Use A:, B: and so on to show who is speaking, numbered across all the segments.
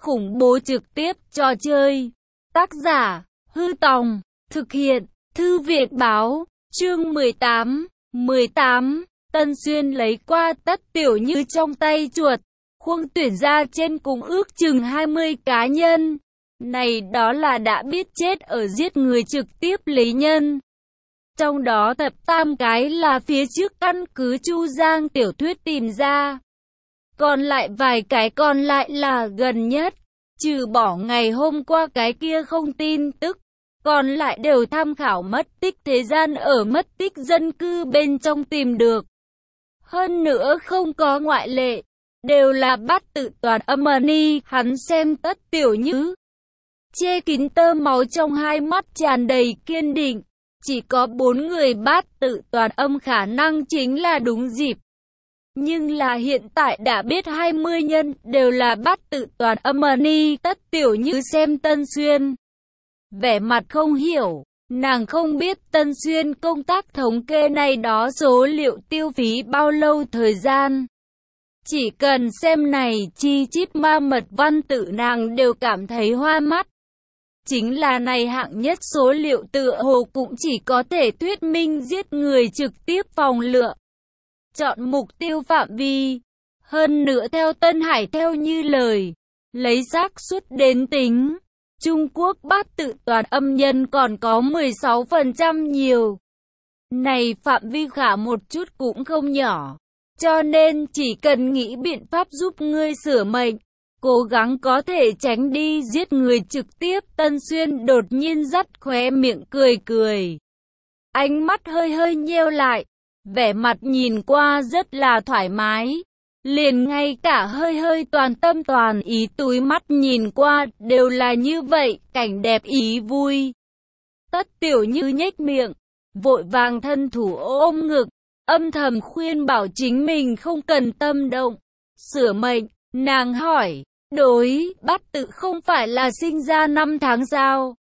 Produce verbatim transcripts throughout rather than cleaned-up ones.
A: khủng bố trực tiếp trò chơi. Tác giả, Hư Tòng, thực hiện, Thư viện Báo, chương mười tám, mười tám, Tân Xuyên lấy qua Tất Tiểu Như trong tay chuột, khuôn tuyển ra trên cùng ước chừng hai mươi cá nhân. Này đó là đã biết chết ở giết người trực tiếp lấy nhân. Trong đó tập tam cái là phía trước căn cứ Chu Giang tiểu thuyết tìm ra. Còn lại vài cái còn lại là gần nhất. Trừ bỏ ngày hôm qua cái kia không tin tức. Còn lại đều tham khảo mất tích thế gian ở mất tích dân cư bên trong tìm được. Hơn nữa không có ngoại lệ. Đều là bắt tự toàn âm ni. Hắn xem Tất Tiểu Như che kín tơ máu trong hai mắt tràn đầy kiên định. Chỉ có bốn người bát tự toàn âm khả năng chính là đúng dịp. Nhưng là hiện tại đã biết hai mươi nhân đều là bát tự toàn âm ni. Tất Tiểu Như xem Tân Xuyên, vẻ mặt không hiểu. Nàng không biết Tân Xuyên công tác thống kê này đó số liệu tiêu phí bao lâu thời gian. Chỉ cần xem này chi chít ma mật văn tự nàng đều cảm thấy hoa mắt. Chính là này hạng nhất số liệu tựa hồ cũng chỉ có thể thuyết minh giết người trực tiếp phòng lựa. Chọn mục tiêu phạm vi. Hơn nữa theo Tân Hải theo như lời, lấy xác suất đến tính, Trung Quốc bát tự toàn âm nhân còn có mười sáu phần trăm nhiều. Này phạm vi khả một chút cũng không nhỏ. Cho nên chỉ cần nghĩ biện pháp giúp ngươi sửa mệnh, cố gắng có thể tránh đi giết người trực tiếp. Tân Xuyên đột nhiên dắt khóe miệng cười cười. Ánh mắt hơi hơi nheo lại, vẻ mặt nhìn qua rất là thoải mái. Liền ngay cả hơi hơi toàn tâm toàn ý túi mắt nhìn qua đều là như vậy, cảnh đẹp ý vui. Tất Tiểu Như nhếch miệng, vội vàng thân thủ ôm ngực, âm thầm khuyên bảo chính mình không cần tâm động. Sửa mệnh, nàng hỏi, đối, bát tự không phải là sinh ra năm tháng sao?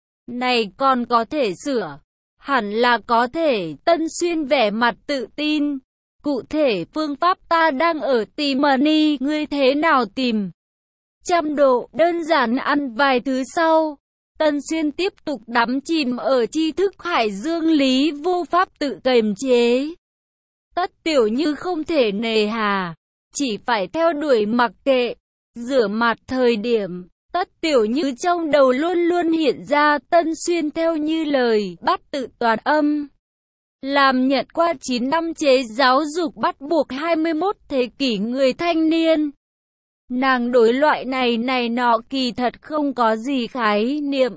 A: Này còn có thể sửa? Hẳn là có thể. Tân Xuyên vẻ mặt tự tin. Cụ thể phương pháp ta đang ở tìm ni, ngươi thế nào tìm? Trăm độ, đơn giản ăn vài thứ sau. Tân Xuyên tiếp tục đắm chìm ở tri thức hải dương lý vô pháp tự kiềm chế. Tất Tiểu Như không thể nề hà, chỉ phải theo đuổi mặc kệ. Rửa mặt thời điểm, Tất Tiểu Như trong đầu luôn luôn hiện ra Tân Xuyên theo như lời bắt tự toàn âm. Làm nhận qua chín năm chế giáo dục bắt buộc hai mươi mốt thế kỷ người thanh niên. Nàng đối loại này này nọ kỳ thật không có gì khái niệm.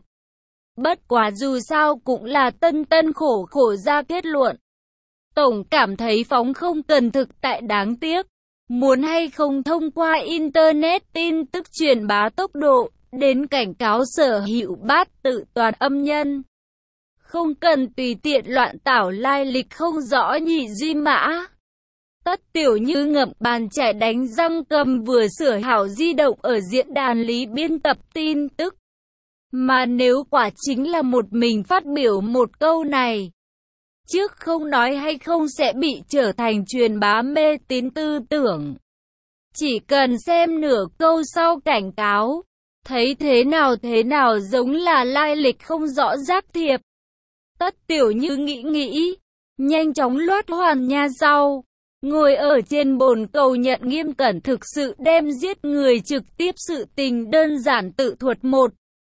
A: Bất quá dù sao cũng là tân tân khổ khổ ra kết luận. Tổng cảm thấy phóng không cần thực tại đáng tiếc. Muốn hay không thông qua Internet tin tức truyền bá tốc độ, đến cảnh cáo sở hữu bát tự toàn âm nhân. Không cần tùy tiện loạn tảo lai lịch không rõ nhị duy mã. Tất Tiểu Như ngậm bàn chải đánh răng cầm vừa sửa hảo di động ở diễn đàn lý biên tập tin tức. Mà nếu quả chính là một mình phát biểu một câu này, trước không nói hay không sẽ bị trở thành truyền bá mê tín tư tưởng. Chỉ cần xem nửa câu sau cảnh cáo, thấy thế nào thế nào giống là lai lịch không rõ giác thiệp. Tất Tiểu Như nghĩ nghĩ, nhanh chóng loát hoàn nha sau, ngồi ở trên bồn cầu nhận nghiêm cẩn thực sự đem giết người trực tiếp sự tình đơn giản tự thuật một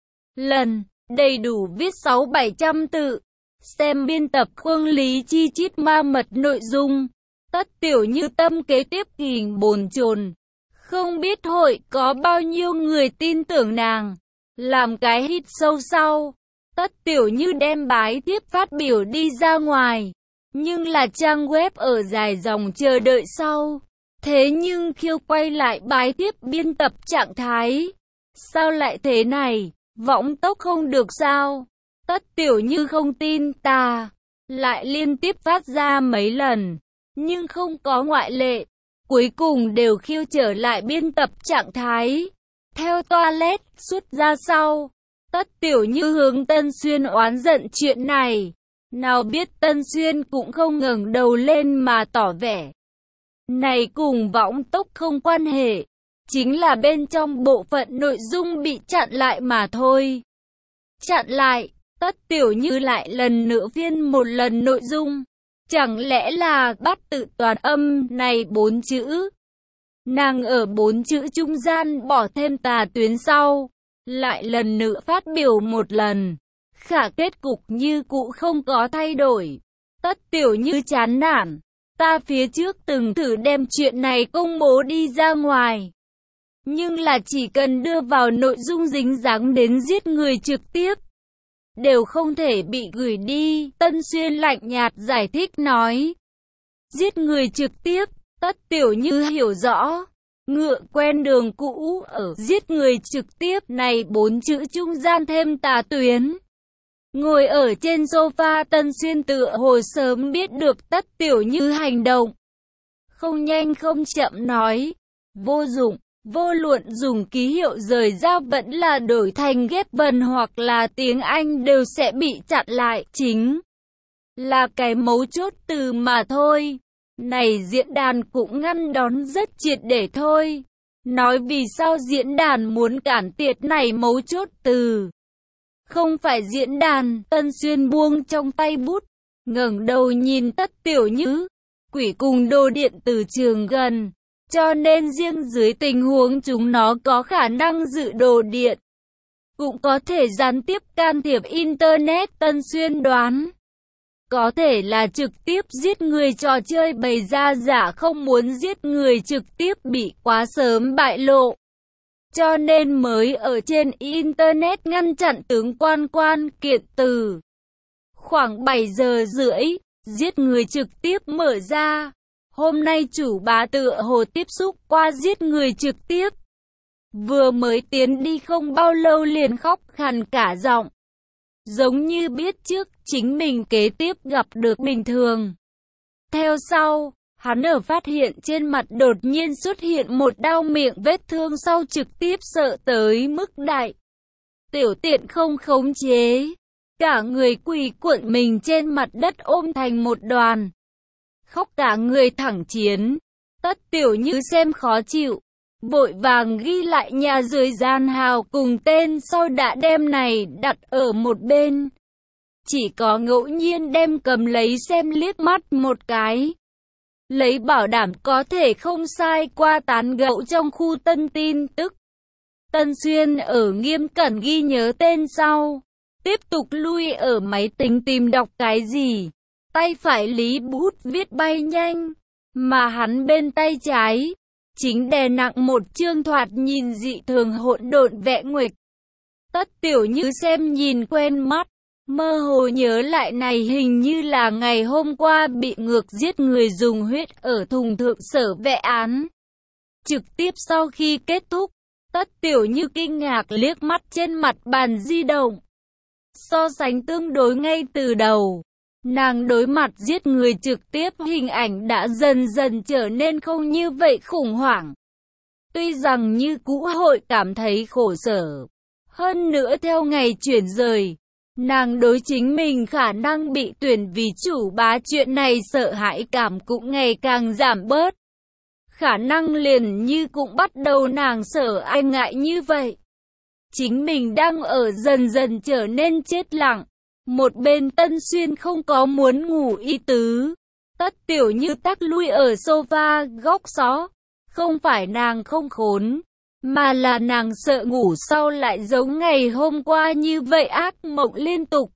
A: lần, đầy đủ viết sáu bảy trăm tự. Xem biên tập khuôn lý chi chít ma mật nội dung. Tất Tiểu Như tâm kế tiếp hình bồn chồn. Không biết hội có bao nhiêu người tin tưởng nàng. Làm cái hít sâu sau. Tất Tiểu Như đem bái tiếp phát biểu đi ra ngoài. Nhưng là trang web ở dài dòng chờ đợi sau. Thế nhưng khiêu quay lại bái tiếp biên tập trạng thái. Sao lại thế này? Võng tốc không được sao? Tất Tiểu Như không tin ta. Lại liên tiếp phát ra mấy lần. Nhưng không có ngoại lệ. Cuối cùng đều khiêu trở lại biên tập trạng thái. Theo toilet, xuất ra sau. Tất Tiểu Như hướng Tân Xuyên oán giận chuyện này. Nào biết Tân Xuyên cũng không ngẩng đầu lên mà tỏ vẻ. Này cùng võng tốc không quan hệ. chính là bên trong bộ phận nội dung bị chặn lại mà thôi. Chặn lại, Tất Tiểu Như lại lần nữa phiên một lần nội dung. Chẳng lẽ là bắt tự toàn âm này bốn chữ? Nàng ở bốn chữ trung gian bỏ thêm tà tuyến sau, lại lần nữa phát biểu một lần. Khả kết cục như cũ không có thay đổi. Tất Tiểu Như chán nản. Ta phía trước từng thử đem chuyện này công bố đi ra ngoài. Nhưng là chỉ cần đưa vào nội dung dính dáng đến giết người trực tiếp, đều không thể bị gửi đi. Tân Xuyên lạnh nhạt giải thích nói. Giết người trực tiếp, Tất Tiểu Như hiểu rõ. Ngựa quen đường cũ ở giết người trực tiếp này bốn chữ trung gian thêm tà tuyến. Ngồi ở trên sofa, Tân Xuyên tựa hồ sớm biết được Tất Tiểu Như hành động. Không nhanh không chậm nói. Vô dụng, vô luận dùng ký hiệu rời ra vẫn là đổi thành ghép vần hoặc là tiếng Anh đều sẽ bị chặn lại. Chính là cái mấu chốt từ mà thôi. Này diễn đàn cũng ngăn đón rất triệt để thôi. Nói vì sao diễn đàn muốn cản tiệt này mấu chốt từ. Không phải diễn đàn. Tân Xuyên buông trong tay bút, ngẩng đầu nhìn Tất Tiểu Như. Quỷ cùng đồ điện từ trường gần, cho nên riêng dưới tình huống chúng nó có khả năng dự đồ điện, cũng có thể gián tiếp can thiệp Internet. Tân Xuyên đoán có thể là trực tiếp giết người, trò chơi bày ra giả không muốn giết người trực tiếp bị quá sớm bại lộ, cho nên mới ở trên Internet ngăn chặn tướng quan quan kiện từ. Khoảng bảy giờ rưỡi, giết người trực tiếp mở ra. Hôm nay chủ bá tựa hồ tiếp xúc qua giết người trực tiếp. Vừa mới tiến đi không bao lâu liền khóc khàn cả giọng. Giống như biết trước chính mình kế tiếp gặp được bình thường. Theo sau, hắn ở phát hiện trên mặt đột nhiên xuất hiện một đao miệng vết thương sau trực tiếp sợ tới mức đại tiểu tiện không khống chế. Cả người quỳ cuộn mình trên mặt đất ôm thành một đoàn. Khóc cả người thẳng chiến. Tất Tiểu Như xem khó chịu, vội vàng ghi lại nhà dưới gian hào cùng tên, sau đã đem này đặt ở một bên. Chỉ có ngẫu nhiên đem cầm lấy xem liếc mắt một cái. Lấy bảo đảm có thể không sai qua tán gẫu trong khu tân tin tức. Tân Xuyên ở nghiêm cẩn ghi nhớ tên sau, tiếp tục lui ở máy tính tìm đọc cái gì. Tay phải lý bút viết bay nhanh, mà hắn bên tay trái chính đè nặng một chương thoạt nhìn dị thường hỗn độn vẽ nguệch. Tất Tiểu Như xem nhìn quen mắt, mơ hồ nhớ lại này hình như là ngày hôm qua bị ngược giết người dùng huyết ở thùng thượng sở vẽ án. Trực tiếp sau khi kết thúc, Tất Tiểu Như kinh ngạc liếc mắt trên mặt bàn di động. So sánh tương đối ngay từ đầu, nàng đối mặt giết người trực tiếp hình ảnh đã dần dần trở nên không như vậy khủng hoảng. Tuy rằng như cũ hội cảm thấy khổ sở, hơn nữa theo ngày chuyển rời, nàng đối chính mình khả năng bị tuyển vì chủ bá chuyện này sợ hãi cảm cũng ngày càng giảm bớt. Khả năng liền như cũng bắt đầu nàng sợ ai ngại như vậy. Chính mình đang ở dần dần trở nên chết lặng. Một bên Tân Xuyên không có muốn ngủ ý tứ. Tất Tiểu Như tắc lui ở sofa góc xó. Không phải nàng không khốn, mà là nàng sợ ngủ sau lại giống ngày hôm qua như vậy ác mộng liên tục.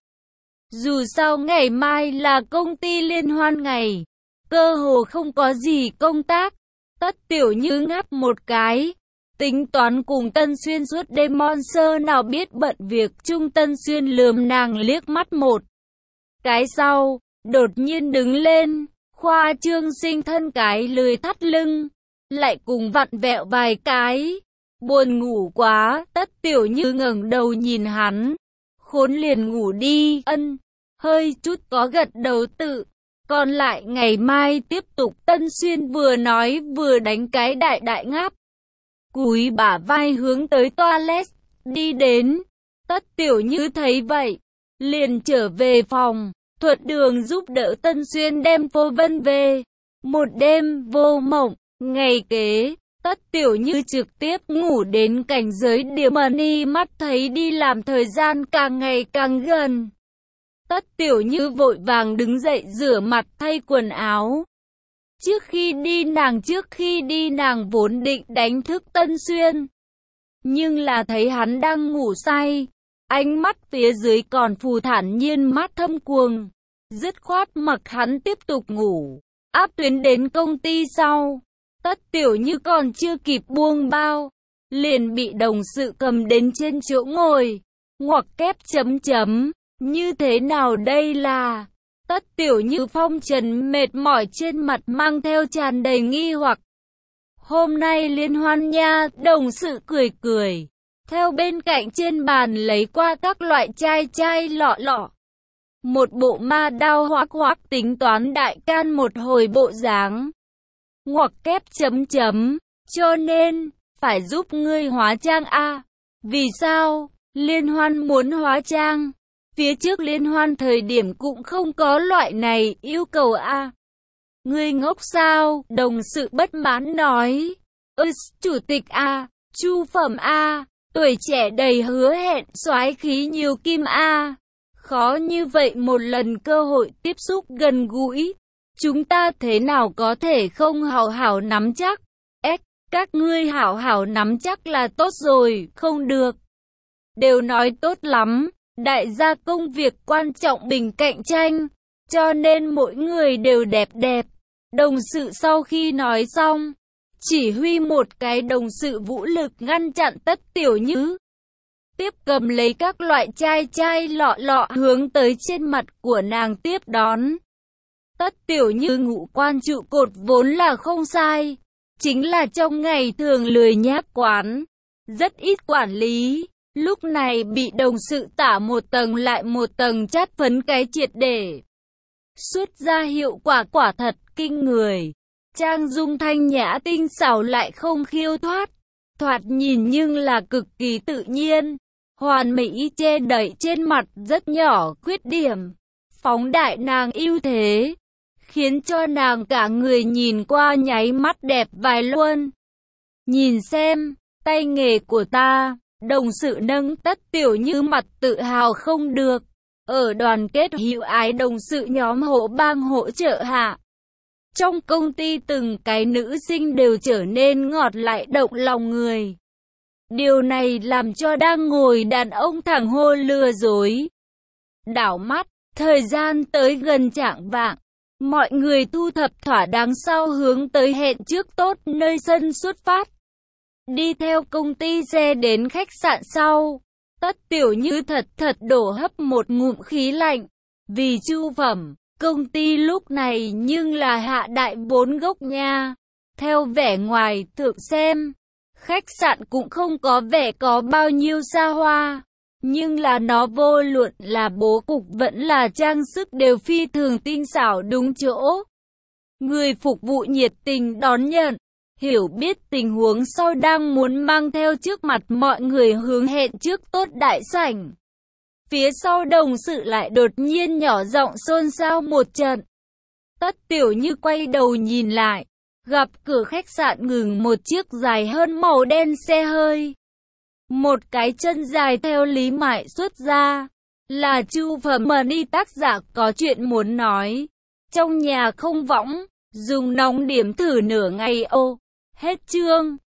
A: Dù sao ngày mai là công ty liên hoan ngày, cơ hồ không có gì công tác. Tất Tiểu Như ngáp một cái, tính toán cùng Tân Xuyên suốt đêm, Monster nào biết bận việc chung. Tân Xuyên lườm nàng liếc mắt một cái sau, đột nhiên đứng lên, khoa trương sinh thân cái lười thắt lưng, lại cùng vặn vẹo vài cái. Buồn ngủ quá. Tất Tiểu Như ngẩng đầu nhìn hắn, khốn liền ngủ đi. Ân, hơi chút có gật đầu tự, còn lại ngày mai tiếp tục. Tân Xuyên vừa nói vừa đánh cái đại đại ngáp, cúi bả vai hướng tới toilet đi đến. Tất Tiểu Như thấy vậy, liền trở về phòng, thuật đường giúp đỡ Tân Xuyên đem phô vân về. Một đêm vô mộng, ngày kế Tất Tiểu Như trực tiếp ngủ đến cảnh giới điểm ni mắt thấy đi làm thời gian càng ngày càng gần. Tất Tiểu Như vội vàng đứng dậy rửa mặt thay quần áo. Trước khi đi nàng trước khi đi nàng vốn định đánh thức Tân Xuyên. Nhưng là thấy hắn đang ngủ say, ánh mắt phía dưới còn phù thản nhiên mắt thâm quầng. Dứt khoát mặc hắn tiếp tục ngủ, áp tuyến đến công ty sau. Tất Tiểu Như còn chưa kịp buông bao, liền bị đồng sự cầm đến trên chỗ ngồi, ngoặc kép chấm chấm, như thế nào đây là... Tất Tiểu Như phong trần mệt mỏi trên mặt mang theo tràn đầy nghi hoặc. Hôm nay liên hoan nha, đồng sự cười cười, theo bên cạnh trên bàn lấy qua các loại chai chai lọ lọ. Một bộ ma đao hoác hoác tính toán đại can một hồi bộ dáng. Ngoặc kép chấm chấm, cho nên, phải giúp ngươi hóa trang a à. Vì sao, liên hoan muốn hóa trang? Phía trước liên hoan thời điểm cũng không có loại này yêu cầu a à. Ngươi ngốc sao? Đồng sự bất mãn nói. Ơ, chủ tịch a à, chu phẩm a à, tuổi trẻ đầy hứa hẹn, soái khí nhiều kim a à. Khó như vậy một lần cơ hội tiếp xúc gần gũi, chúng ta thế nào có thể không hảo hảo nắm chắc? Ếch, các ngươi hảo hảo nắm chắc là tốt rồi, không được. Đều nói tốt lắm, đại gia công việc quan trọng bình cạnh tranh, cho nên mỗi người đều đẹp đẹp. Đồng sự sau khi nói xong, chỉ huy một cái đồng sự vũ lực ngăn chặn Tất Tiểu Như. Tiếp cầm lấy các loại chai chai lọ lọ hướng tới trên mặt của nàng tiếp đón. Tất Tiểu Như ngũ quan trụ cột vốn là không sai, chính là trong ngày thường lười nhác quán, rất ít quản lý, lúc này bị đồng sự tả một tầng lại một tầng chát phấn cái triệt để. Xuất ra hiệu quả quả thật kinh người, trang dung thanh nhã tinh xảo lại không khiêu thoát, thoạt nhìn nhưng là cực kỳ tự nhiên. Hoàn mỹ che đậy trên mặt rất nhỏ khuyết điểm, phóng đại nàng ưu thế, khiến cho nàng cả người nhìn qua nháy mắt đẹp vài luôn. Nhìn xem, tay nghề của ta, đồng sự nâng Tất Tiểu Như mặt tự hào không được. Ở đoàn kết hữu ái đồng sự nhóm hộ bang hỗ trợ hạ. Trong công ty từng cái nữ sinh đều trở nên ngọt lại động lòng người. Điều này làm cho đang ngồi đàn ông thẳng hô lừa dối. Đảo mắt, thời gian tới gần chạng vạng, mọi người thu thập thỏa đáng sau hướng tới hẹn trước tốt nơi sân xuất phát. Đi theo công ty xe đến khách sạn sau, Tất Tiểu Như thật thật đổ hấp một ngụm khí lạnh. Vì chu phẩm, công ty lúc này nhưng là hạ đại bốn gốc nha. Theo vẻ ngoài thượng xem, khách sạn cũng không có vẻ có bao nhiêu xa hoa, nhưng là nó vô luận là bố cục vẫn là trang sức đều phi thường tinh xảo đúng chỗ. Người phục vụ nhiệt tình đón nhận, hiểu biết tình huống sau đang muốn mang theo trước mặt mọi người hướng hẹn trước tốt đại sảnh. Phía sau đồng sự lại đột nhiên nhỏ giọng xôn xao một trận. Tất Tiểu Như quay đầu nhìn lại, gặp cửa khách sạn ngừng một chiếc dài hơn màu đen xe hơi. Một cái chân dài theo lý mại xuất ra, là chu phẩm đi tác giả có chuyện muốn nói. Trong nhà không võng, dùng nóng điểm thử nửa ngày ô. Hết chương.